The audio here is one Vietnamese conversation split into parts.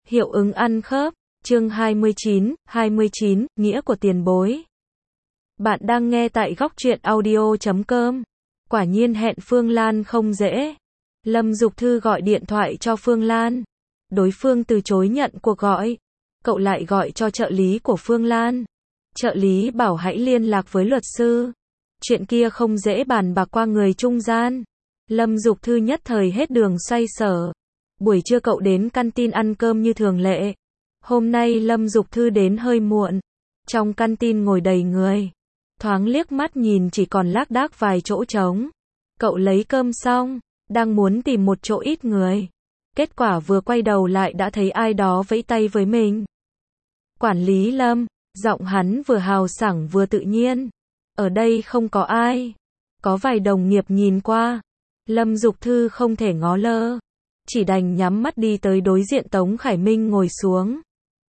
Hiệu ứng ăn khớp, chương 29, nghĩa của tiền bối. Bạn đang nghe tại góc truyện audio.com. Quả nhiên hẹn Phương Lan không dễ. Lâm Dục Thư gọi điện thoại cho Phương Lan. Đối phương từ chối nhận cuộc gọi. Cậu lại gọi cho trợ lý của Phương Lan. Trợ lý bảo hãy liên lạc với luật sư. Chuyện kia không dễ bàn bạc qua người trung gian. Lâm Dục Thư nhất thời hết đường xoay sở. Buổi trưa cậu đến canteen ăn cơm như thường lệ. Hôm nay Lâm Dục Thư đến hơi muộn. Trong canteen ngồi đầy người. Thoáng liếc mắt nhìn chỉ còn lác đác vài chỗ trống. Cậu lấy cơm xong, đang muốn tìm một chỗ ít người. Kết quả vừa quay đầu lại đã thấy ai đó vẫy tay với mình. Quản lý Lâm, giọng hắn vừa hào sảng vừa tự nhiên. Ở đây không có ai. Có vài đồng nghiệp nhìn qua. Lâm Dục Thư không thể ngó lơ. Chỉ đành nhắm mắt đi tới đối diện Tống Khải Minh ngồi xuống.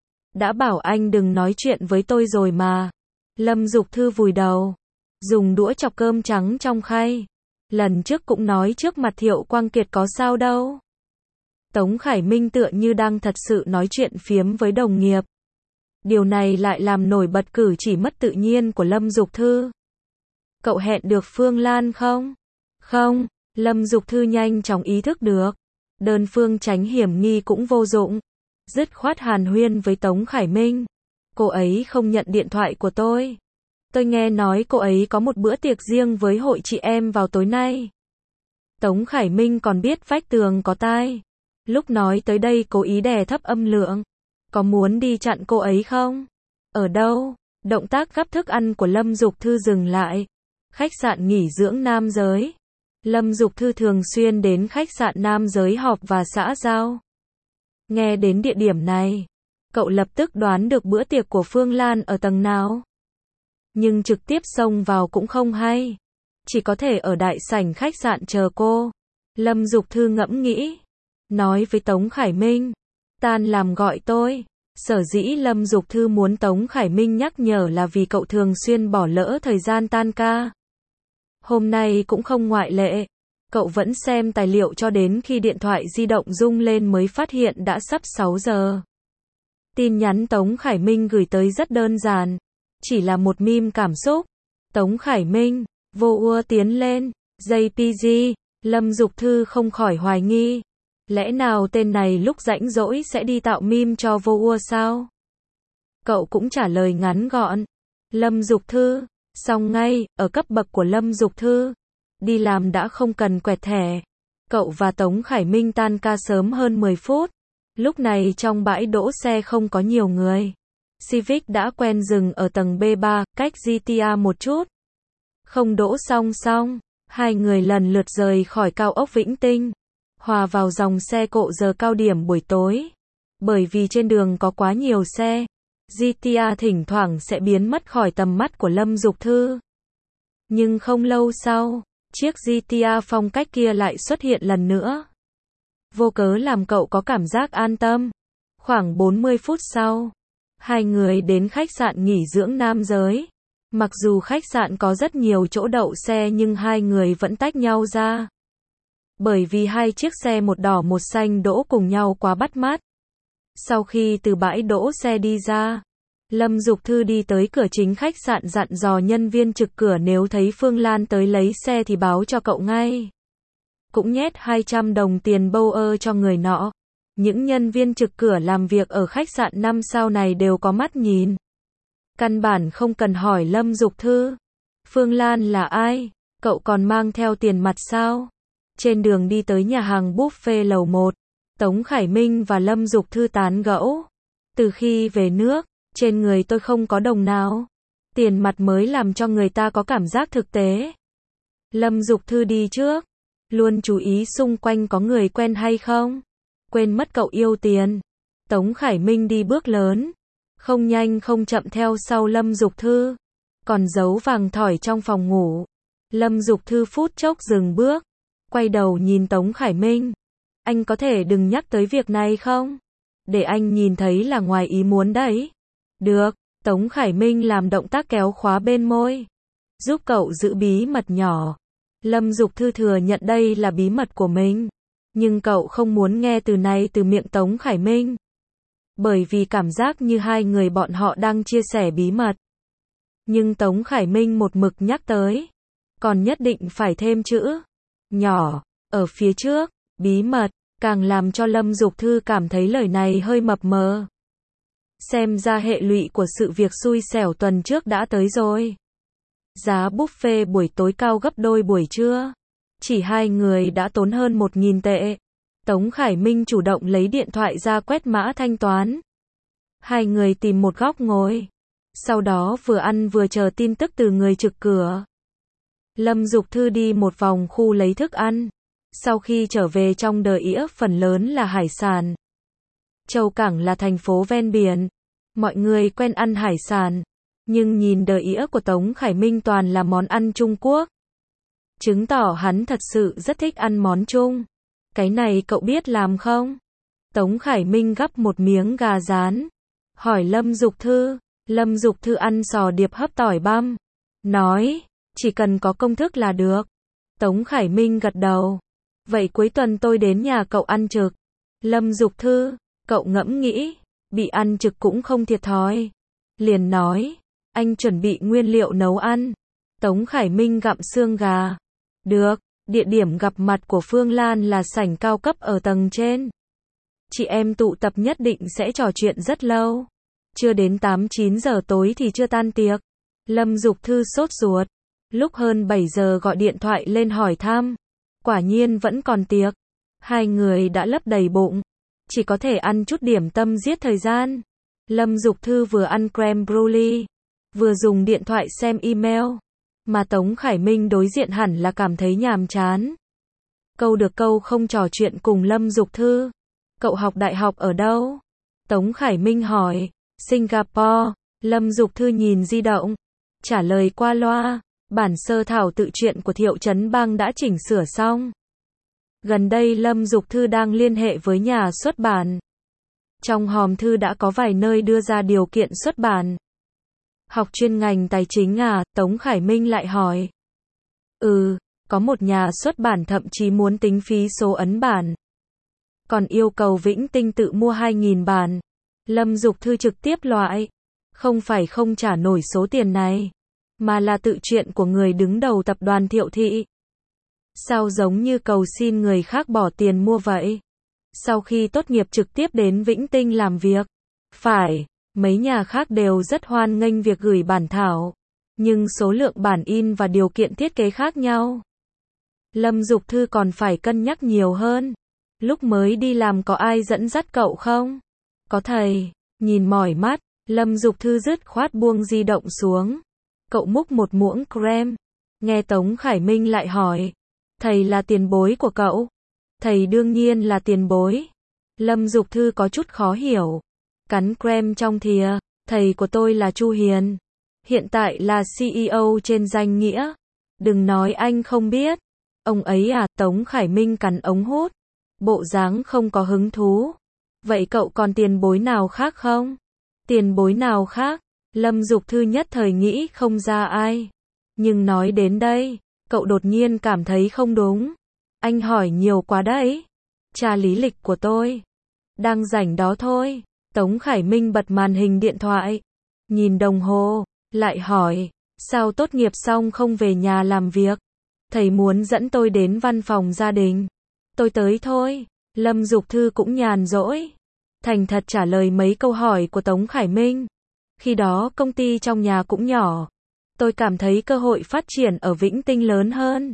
Đã bảo anh đừng nói chuyện với tôi rồi mà. Lâm Dục Thư vùi đầu. Dùng đũa chọc cơm trắng trong khay. Lần trước cũng nói trước mặt Thiệu Quang Kiệt có sao đâu. Tống Khải Minh tựa như đang thật sự nói chuyện phiếm với đồng nghiệp. Điều này lại làm nổi bật cử chỉ mất tự nhiên của Lâm Dục Thư. Cậu hẹn được Phương Lan không? Không, Lâm Dục Thư nhanh chóng ý thức được. Đơn phương tránh hiểm nghi cũng vô dụng. Dứt khoát hàn huyên với Tống Khải Minh. Cô ấy không nhận điện thoại của tôi. Tôi nghe nói cô ấy có một bữa tiệc riêng với hội chị em vào tối nay. Tống Khải Minh còn biết vách tường có tai. Lúc nói tới đây cố ý đè thấp âm lượng. Có muốn đi chặn cô ấy không? Ở đâu? Động tác gắp thức ăn của Lâm Dục Thư dừng lại. Khách sạn nghỉ dưỡng nam giới. Lâm Dục Thư thường xuyên đến khách sạn nam giới họp và xã giao. Nghe đến địa điểm này, cậu lập tức đoán được bữa tiệc của Phương Lan ở tầng nào. Nhưng trực tiếp xông vào cũng không hay. Chỉ có thể ở đại sảnh khách sạn chờ cô. Lâm Dục Thư ngẫm nghĩ. Nói với Tống Khải Minh. Tan làm gọi tôi. Sở dĩ Lâm Dục Thư muốn Tống Khải Minh nhắc nhở là vì cậu thường xuyên bỏ lỡ thời gian tan ca. Hôm nay cũng không ngoại lệ. Cậu vẫn xem tài liệu cho đến khi điện thoại di động rung lên mới phát hiện đã sắp 6 giờ. Tin nhắn Tống Khải Minh gửi tới rất đơn giản. Chỉ là một meme cảm xúc. Tống Khải Minh, vô ua tiến lên, JPG, Lâm Dục Thư không khỏi hoài nghi. Lẽ nào tên này lúc rảnh rỗi sẽ đi tạo meme cho vô ua sao? Cậu cũng trả lời ngắn gọn. Lâm Dục Thư, xong ngay, ở cấp bậc của Lâm Dục Thư. Đi làm đã không cần quẹt thẻ. Cậu và Tống Khải Minh tan ca sớm hơn 10 phút. Lúc này trong bãi đỗ xe không có nhiều người. Civic đã quen dừng ở tầng B3, cách GTA một chút. Không đỗ xong, hai người lần lượt rời khỏi cao ốc Vĩnh Tinh. Hòa vào dòng xe cộ giờ cao điểm buổi tối. Bởi vì trên đường có quá nhiều xe, GTA thỉnh thoảng sẽ biến mất khỏi tầm mắt của Lâm Dục Thư. Nhưng không lâu sau, chiếc GTA phong cách kia lại xuất hiện lần nữa. Vô cớ làm cậu có cảm giác an tâm. Khoảng 40 phút sau, hai người đến khách sạn nghỉ dưỡng nam giới. Mặc dù khách sạn có rất nhiều chỗ đậu xe nhưng hai người vẫn tách nhau ra. Bởi vì hai chiếc xe một đỏ một xanh đỗ cùng nhau quá bắt mắt. Sau khi từ bãi đỗ xe đi ra, Lâm Dục Thư đi tới cửa chính khách sạn dặn dò nhân viên trực cửa nếu thấy Phương Lan tới lấy xe thì báo cho cậu ngay. Cũng nhét 200 đồng tiền bâu ơ cho người nọ. Những nhân viên trực cửa làm việc ở khách sạn 5 sao này đều có mắt nhìn. Căn bản không cần hỏi Lâm Dục Thư. Phương Lan là ai? Cậu còn mang theo tiền mặt sao? Trên đường đi tới nhà hàng buffet lầu 1, Tống Khải Minh và Lâm Dục Thư tán gẫu. Từ khi về nước, trên người tôi không có đồng nào. Tiền mặt mới làm cho người ta có cảm giác thực tế. Lâm Dục Thư đi trước. Luôn chú ý xung quanh có người quen hay không. Quên mất cậu yêu tiền. Tống Khải Minh đi bước lớn. Không nhanh không chậm theo sau Lâm Dục Thư. Còn giấu vàng thỏi trong phòng ngủ. Lâm Dục Thư phút chốc dừng bước. Quay đầu nhìn Tống Khải Minh. Anh có thể đừng nhắc tới việc này không? Để anh nhìn thấy là ngoài ý muốn đấy. Được, Tống Khải Minh làm động tác kéo khóa bên môi. Giúp cậu giữ bí mật nhỏ. Lâm Dục Thư thừa nhận đây là bí mật của mình. Nhưng cậu không muốn nghe từ này từ miệng Tống Khải Minh. bởi vì cảm giác như hai người bọn họ đang chia sẻ bí mật. Nhưng Tống Khải Minh một mực nhắc tới, còn nhất định phải thêm chữ nhỏ ở phía trước, bí mật, càng làm cho Lâm Dục Thư cảm thấy lời này hơi mập mờ. Xem ra hệ lụy của sự việc xui xẻo tuần trước đã tới rồi. Giá buffet buổi tối cao gấp đôi buổi trưa. Chỉ hai người đã tốn hơn 1.000 tệ. Tống Khải Minh chủ động lấy điện thoại ra quét mã thanh toán. Hai người tìm một góc ngồi. Sau đó vừa ăn vừa chờ tin tức từ người trực cửa. Lâm Dục Thư đi một vòng khu lấy thức ăn. Sau khi trở về trong Đờ Ĩa phần lớn là hải sản. Châu Cảng là thành phố ven biển. Mọi người quen ăn hải sản. Nhưng nhìn Đờ Ĩa của Tống Khải Minh toàn là món ăn Trung Quốc. Chứng tỏ hắn thật sự rất thích ăn món Trung. Cái này cậu biết làm không? Tống Khải Minh gắp một miếng gà rán. Hỏi Lâm Dục Thư. Lâm Dục Thư ăn sò điệp hấp tỏi băm. Nói, chỉ cần có công thức là được. Tống Khải Minh gật đầu. Vậy cuối tuần tôi đến nhà cậu ăn trực. Lâm Dục Thư, cậu ngẫm nghĩ, bị ăn trực cũng không thiệt thòi. Liền nói, anh chuẩn bị nguyên liệu nấu ăn. Tống Khải Minh gặm xương gà. Được, địa điểm gặp mặt của Phương Lan là sảnh cao cấp ở tầng trên. Chị em tụ tập nhất định sẽ trò chuyện rất lâu. Chưa đến 8-9 giờ tối thì chưa tan tiệc. Lâm Dục Thư sốt ruột. Lúc hơn 7 giờ gọi điện thoại lên hỏi thăm. Quả nhiên vẫn còn tiệc. Hai người đã lấp đầy bụng. Chỉ có thể ăn chút điểm tâm giết thời gian. Lâm Dục Thư vừa ăn creme brulee, vừa dùng điện thoại xem email. Mà Tống Khải Minh đối diện hẳn là cảm thấy nhàm chán. Câu được câu không trò chuyện cùng Lâm Dục Thư. Cậu học đại học ở đâu? Tống Khải Minh hỏi. Singapore. Lâm Dục Thư nhìn di động. Trả lời qua loa. Bản sơ thảo tự truyện của Thiệu Chấn Bang đã chỉnh sửa xong. Gần đây Lâm Dục Thư đang liên hệ với nhà xuất bản. Trong hòm thư đã có vài nơi đưa ra điều kiện xuất bản. Học chuyên ngành tài chính à? Tống Khải Minh lại hỏi. Có một nhà xuất bản thậm chí muốn tính phí số ấn bản. Còn yêu cầu Vĩnh Tinh tự mua 2.000 bản. Lâm Dục Thư trực tiếp loại. Không phải không trả nổi số tiền này, mà là tự truyện của người đứng đầu tập đoàn Thiệu Thị. Sao giống như cầu xin người khác bỏ tiền mua vậy? Sau khi tốt nghiệp trực tiếp đến Vĩnh Tinh làm việc. Phải, mấy nhà khác đều rất hoan nghênh việc gửi bản thảo. Nhưng số lượng bản in và điều kiện thiết kế khác nhau. Lâm Dục Thư còn phải cân nhắc nhiều hơn. Lúc mới đi làm có ai dẫn dắt cậu không? Có thầy. Nhìn mỏi mắt, Lâm Dục Thư dứt khoát buông di động xuống. Cậu múc một muỗng creme. Nghe Tống Khải Minh lại hỏi. Thầy là tiền bối của cậu? Thầy đương nhiên là tiền bối. Lâm Dục Thư có chút khó hiểu. Cắn creme trong thìa. Thầy của tôi là Chu Hiền. Hiện tại là CEO trên danh nghĩa. Đừng nói anh không biết. Ông ấy à? Tống Khải Minh cắn ống hút. Bộ dáng không có hứng thú. Vậy cậu còn tiền bối nào khác không? Tiền bối nào khác? Lâm Dục Thư nhất thời nghĩ không ra ai. Nhưng nói đến đây, cậu đột nhiên cảm thấy không đúng. Anh hỏi nhiều quá đấy. Tra lý lịch của tôi. Đang rảnh đó thôi. Tống Khải Minh bật màn hình điện thoại. Nhìn đồng hồ, lại hỏi. Sao tốt nghiệp xong không về nhà làm việc? Thầy muốn dẫn tôi đến văn phòng gia đình. Tôi tới thôi. Lâm Dục Thư cũng nhàn rỗi. Thành thật trả lời mấy câu hỏi của Tống Khải Minh. Khi đó công ty trong nhà cũng nhỏ. Tôi cảm thấy cơ hội phát triển ở Vĩnh Tinh lớn hơn.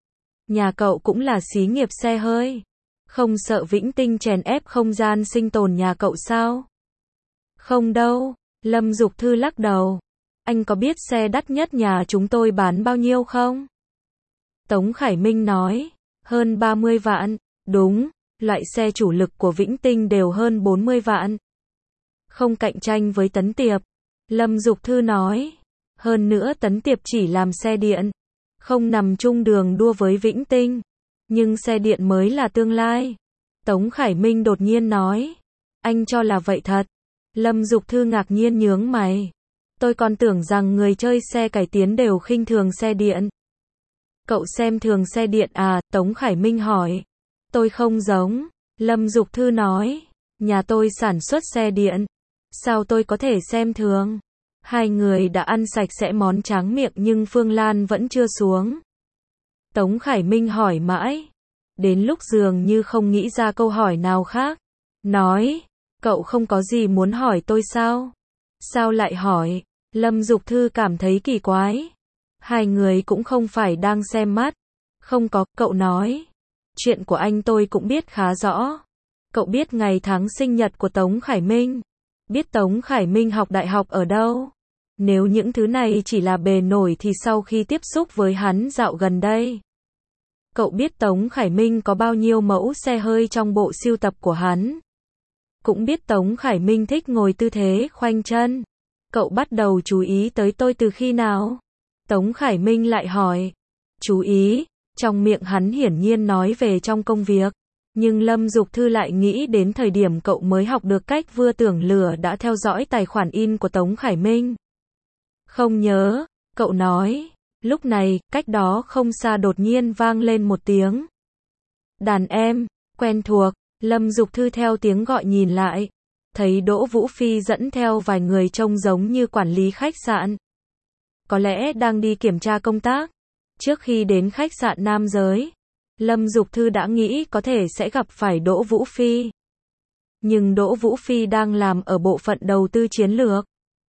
Nhà cậu cũng là xí nghiệp xe hơi. Không sợ Vĩnh Tinh chèn ép không gian sinh tồn nhà cậu sao? Không đâu. Lâm Dục Thư lắc đầu. Anh có biết xe đắt nhất nhà chúng tôi bán bao nhiêu không? Tống Khải Minh nói. Hơn 30 vạn. Đúng. Loại xe chủ lực của Vĩnh Tinh đều hơn 40 vạn. Không cạnh tranh với Tấn Tiệp. Lâm Dục Thư nói. Hơn nữa Tấn Tiệp chỉ làm xe điện. Không nằm chung đường đua với Vĩnh Tinh. Nhưng xe điện mới là tương lai. Tống Khải Minh đột nhiên nói. Anh cho là vậy thật. Lâm Dục Thư ngạc nhiên nhướng mày. Tôi còn tưởng rằng người chơi xe cải tiến đều khinh thường xe điện. Cậu xem thường xe điện à? Tống Khải Minh hỏi. Tôi không giống. Lâm Dục Thư nói. Nhà tôi sản xuất xe điện. Sao tôi có thể xem thường? Hai người đã ăn sạch sẽ món tráng miệng nhưng Phương Lan vẫn chưa xuống. Tống Khải Minh hỏi mãi. Đến lúc dường như không nghĩ ra câu hỏi nào khác. Nói, cậu không có gì muốn hỏi tôi sao? Sao lại hỏi? Lâm Dục Thư cảm thấy kỳ quái. Hai người cũng không phải đang xem mắt. Không có, cậu nói. Chuyện của anh tôi cũng biết khá rõ. Cậu biết ngày tháng sinh nhật của Tống Khải Minh. Biết Tống Khải Minh học đại học ở đâu. Nếu những thứ này chỉ là bề nổi thì sau khi tiếp xúc với hắn dạo gần đây. Cậu biết Tống Khải Minh có bao nhiêu mẫu xe hơi trong bộ sưu tập của hắn. Cũng biết Tống Khải Minh thích ngồi tư thế khoanh chân. Cậu bắt đầu chú ý tới tôi từ khi nào? Tống Khải Minh lại hỏi. Chú ý, trong miệng hắn hiển nhiên nói về trong công việc. Nhưng Lâm Dục Thư lại nghĩ đến thời điểm cậu mới học được cách vừa tưởng lửa đã theo dõi tài khoản in của Tống Khải Minh. Không nhớ, cậu nói. Lúc này, cách đó không xa đột nhiên vang lên một tiếng. Đàn em, quen thuộc, Lâm Dục Thư theo tiếng gọi nhìn lại. Thấy Đỗ Vũ Phi dẫn theo vài người trông giống như quản lý khách sạn. Có lẽ đang đi kiểm tra công tác. Trước khi đến khách sạn nam giới, Lâm Dục Thư đã nghĩ có thể sẽ gặp phải Đỗ Vũ Phi. Nhưng Đỗ Vũ Phi đang làm ở bộ phận đầu tư chiến lược.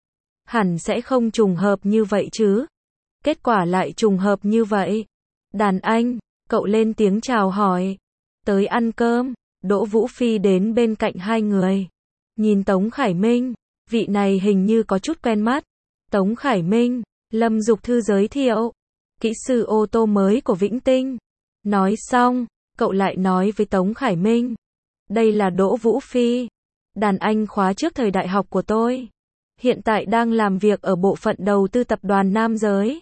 Hẳn sẽ không trùng hợp như vậy chứ. Kết quả lại trùng hợp như vậy. Đàn anh, cậu lên tiếng chào hỏi. Tới ăn cơm, Đỗ Vũ Phi đến bên cạnh hai người. Nhìn Tống Khải Minh, vị này hình như có chút quen mắt. Tống Khải Minh, Lâm Dục Thư giới thiệu. Kỹ sư ô tô mới của Vĩnh Tinh. Nói xong, cậu lại nói với Tống Khải Minh. Đây là Đỗ Vũ Phi. Đàn anh khóa trước thời đại học của tôi. Hiện tại đang làm việc ở bộ phận đầu tư tập đoàn nam giới.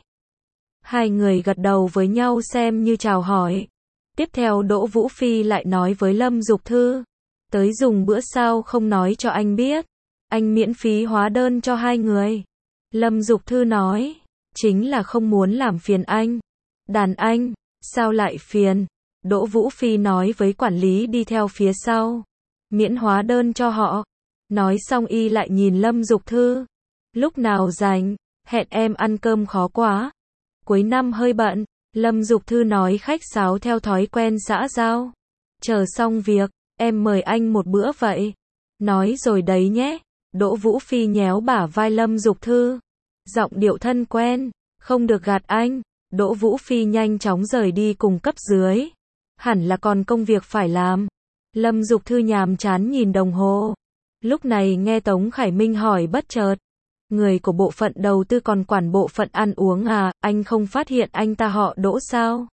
Hai người gật đầu với nhau xem như chào hỏi. Tiếp theo Đỗ Vũ Phi lại nói với Lâm Dục Thư. Tới dùng bữa sao không nói cho anh biết. Anh miễn phí hóa đơn cho hai người. Lâm Dục Thư nói. Chính là không muốn làm phiền anh. Đàn anh, sao lại phiền? Đỗ Vũ Phi nói với quản lý đi theo phía sau. Miễn hóa đơn cho họ. Nói xong y lại nhìn Lâm Dục Thư. Lúc nào rảnh, hẹn em ăn cơm khó quá. Cuối năm hơi bận, Lâm Dục Thư nói khách sáo theo thói quen xã giao. Chờ xong việc, em mời anh một bữa vậy. Nói rồi đấy nhé. Đỗ Vũ Phi nhéo bả vai Lâm Dục Thư. Giọng điệu thân quen, không được gạt anh. Đỗ Vũ Phi nhanh chóng rời đi cùng cấp dưới. Hẳn là còn công việc phải làm. Lâm Dục Thư nhàm chán nhìn đồng hồ. Lúc này nghe Tống Khải Minh hỏi bất chợt. Người của bộ phận đầu tư còn quản bộ phận ăn uống à, anh không phát hiện anh ta họ Đỗ sao?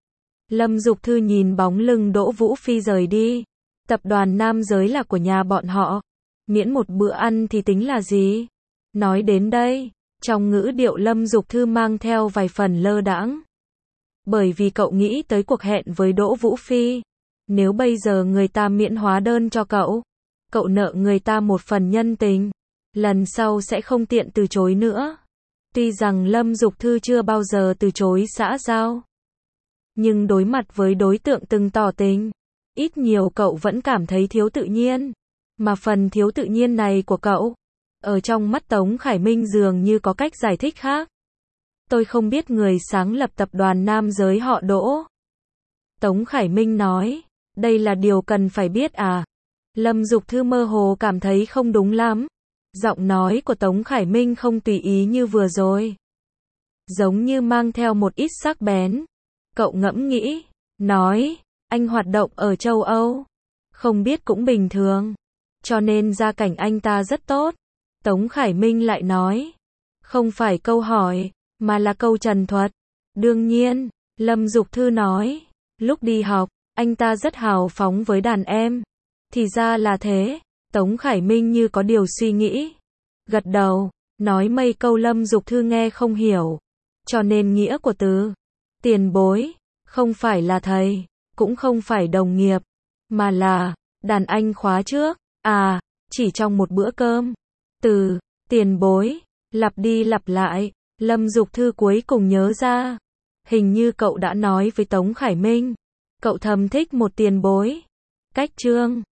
Lâm Dục Thư nhìn bóng lưng Đỗ Vũ Phi rời đi. Tập đoàn nam giới là của nhà bọn họ. Miễn một bữa ăn thì tính là gì? Nói đến đây, trong ngữ điệu Lâm Dục Thư mang theo vài phần lơ đãng. Bởi vì cậu nghĩ tới cuộc hẹn với Đỗ Vũ Phi. Nếu bây giờ người ta miễn hóa đơn cho cậu, cậu nợ người ta một phần nhân tình. Lần sau sẽ không tiện từ chối nữa. Tuy rằng Lâm Dục Thư chưa bao giờ từ chối xã giao. Nhưng đối mặt với đối tượng từng tỏ tình, ít nhiều cậu vẫn cảm thấy thiếu tự nhiên. Mà phần thiếu tự nhiên này của cậu, ở trong mắt Tống Khải Minh dường như có cách giải thích khác. Tôi không biết người sáng lập tập đoàn nam giới họ Đỗ. Tống Khải Minh nói, đây là điều cần phải biết à? Lâm Dục Thư mơ hồ cảm thấy không đúng lắm. Giọng nói của Tống Khải Minh không tùy ý như vừa rồi. Giống như mang theo một ít sắc bén. Cậu ngẫm nghĩ, nói, anh hoạt động ở châu Âu. Không biết cũng bình thường. Cho nên gia cảnh anh ta rất tốt. Tống Khải Minh lại nói, không phải câu hỏi, mà là câu trần thuật. Đương nhiên, Lâm Dục Thư nói, lúc đi học, anh ta rất hào phóng với đàn em. Thì ra là thế. Tống Khải Minh như có điều suy nghĩ. Gật đầu, nói mấy câu Lâm Dục Thư nghe không hiểu. Cho nên nghĩa của từ tiền bối, không phải là thầy, cũng không phải đồng nghiệp, mà là đàn anh khóa trước. À, chỉ trong một bữa cơm. Từ tiền bối, lặp đi lặp lại, Lâm Dục Thư cuối cùng nhớ ra. Hình như cậu đã nói với Tống Khải Minh, cậu thầm thích một tiền bối. Cách chương